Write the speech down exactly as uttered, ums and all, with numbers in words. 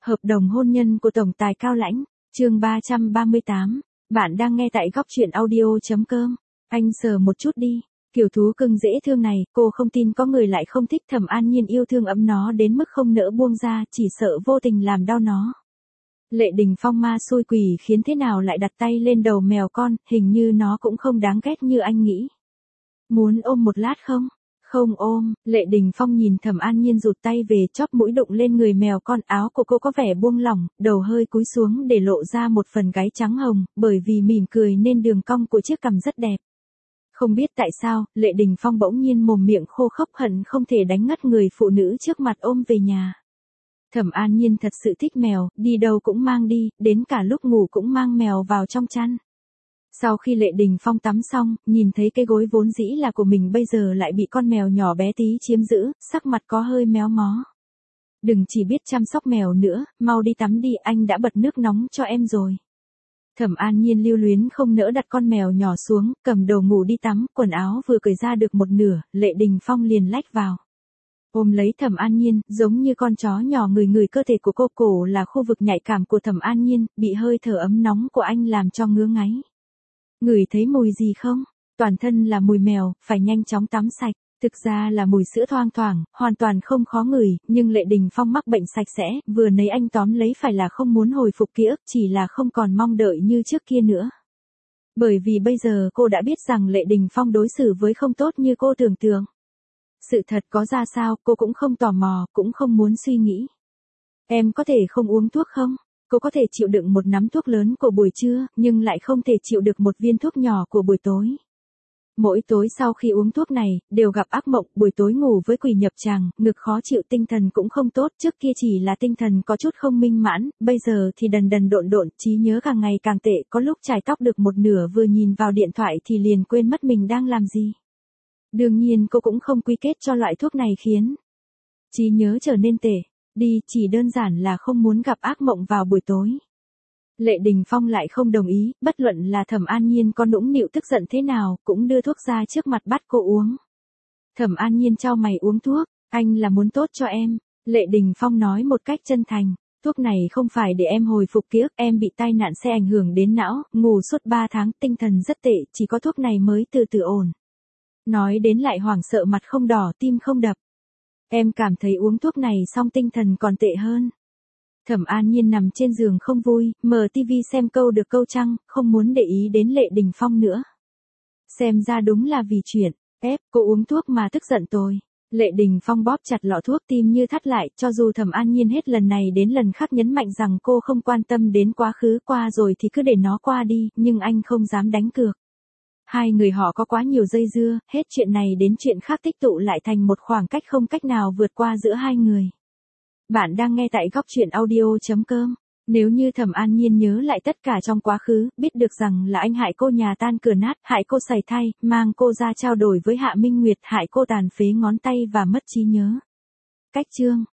Hợp đồng hôn nhân của tổng tài Cao Lãnh, chương ba trăm ba mươi tám. Bạn đang nghe tại góc truyện audio chấm com. Anh sờ một chút đi, kiểu thú cưng dễ thương này, cô không tin có người lại không thích. Thẩm An Nhiên yêu thương ấm nó đến mức không nỡ buông ra, chỉ sợ vô tình làm đau nó. Lệ Đình Phong ma xui quỷ khiến thế nào lại đặt tay lên đầu mèo con, hình như nó cũng không đáng ghét như anh nghĩ. Muốn ôm một lát không? Không ôm. Lệ Đình Phong nhìn Thẩm An Nhiên rụt tay về, chóp mũi đụng lên người mèo con. Áo của cô có vẻ buông lỏng, đầu hơi cúi xuống để lộ ra một phần gáy trắng hồng, bởi vì mỉm cười nên đường cong của chiếc cằm rất đẹp. Không biết tại sao, Lệ Đình Phong bỗng nhiên mồm miệng khô khốc hận không thể đánh ngất người phụ nữ trước mặt ôm về nhà. Thẩm An Nhiên thật sự thích mèo, đi đâu cũng mang đi, đến cả lúc ngủ cũng mang mèo vào trong chăn. Sau khi Lệ Đình Phong tắm xong, nhìn thấy cái gối vốn dĩ là của mình bây giờ lại bị con mèo nhỏ bé tí chiếm giữ, sắc mặt có hơi méo mó. Đừng chỉ biết chăm sóc mèo nữa, mau đi tắm đi, anh đã bật nước nóng cho em rồi. Thẩm An Nhiên lưu luyến không nỡ đặt con mèo nhỏ xuống, cầm đồ ngủ đi tắm, quần áo vừa cởi ra được một nửa, Lệ Đình Phong liền lách vào. Ôm lấy Thẩm An Nhiên, giống như con chó nhỏ người người cơ thể của cô. Cổ là khu vực nhạy cảm của Thẩm An Nhiên, bị hơi thở ấm nóng của anh làm cho ngứa ngáy. Ngửi thấy mùi gì không? Toàn thân là mùi mèo, phải nhanh chóng tắm sạch. Thực ra là mùi sữa thoang thoảng, hoàn toàn không khó ngửi, nhưng Lệ Đình Phong mắc bệnh sạch sẽ, vừa nấy anh tóm lấy phải là không muốn hồi phục ký ức, chỉ là không còn mong đợi như trước kia nữa. Bởi vì bây giờ cô đã biết rằng Lệ Đình Phong đối xử với không tốt như cô tưởng tượng. Sự thật có ra sao, cô cũng không tò mò, cũng không muốn suy nghĩ. Em có thể không uống thuốc không? Cô có thể chịu đựng một nắm thuốc lớn của buổi trưa, nhưng lại không thể chịu được một viên thuốc nhỏ của buổi tối. Mỗi tối sau khi uống thuốc này, đều gặp ác mộng, buổi tối ngủ với quỷ nhập tràng, ngực khó chịu, tinh thần cũng không tốt. Trước kia chỉ là tinh thần có chút không minh mãn, bây giờ thì đần đần độn độn, trí nhớ càng ngày càng tệ, có lúc chải tóc được một nửa vừa nhìn vào điện thoại thì liền quên mất mình đang làm gì. Đương nhiên cô cũng không quy kết cho loại thuốc này khiến trí nhớ trở nên tệ đi, chỉ đơn giản là không muốn gặp ác mộng vào buổi tối. Lệ Đình Phong lại không đồng ý, bất luận là Thẩm An Nhiên có nũng nịu tức giận thế nào, cũng đưa thuốc ra trước mặt bắt cô uống. Thẩm An Nhiên chau mày uống thuốc, anh là muốn tốt cho em. Lệ Đình Phong nói một cách chân thành, thuốc này không phải để em hồi phục ký ức, em bị tai nạn xe ảnh hưởng đến não, ngủ suốt ba tháng, tinh thần rất tệ, chỉ có thuốc này mới từ từ ổn. Nói đến lại hoảng sợ, mặt không đỏ, tim không đập. Em cảm thấy uống thuốc này xong tinh thần còn tệ hơn. Thẩm An Nhiên nằm trên giường không vui, mở tivi xem câu được câu trăng, không muốn để ý đến Lệ Đình Phong nữa. Xem ra đúng là vì chuyện ép cô uống thuốc mà tức giận tôi. Lệ Đình Phong bóp chặt lọ thuốc, tim như thắt lại, cho dù Thẩm An Nhiên hết lần này đến lần khác nhấn mạnh rằng cô không quan tâm đến quá khứ, qua rồi thì cứ để nó qua đi, nhưng anh không dám đánh cược. Hai người họ có quá nhiều dây dưa, hết chuyện này đến chuyện khác tích tụ lại thành một khoảng cách không cách nào vượt qua giữa hai người. Bạn đang nghe tại góc truyện audio chấm com. Nếu như Thẩm An Nhiên nhớ lại tất cả trong quá khứ, biết được rằng là anh hại cô nhà tan cửa nát, hại cô sảy thai, mang cô ra trao đổi với Hạ Minh Nguyệt, hại cô tàn phế ngón tay và mất trí nhớ. Cách chương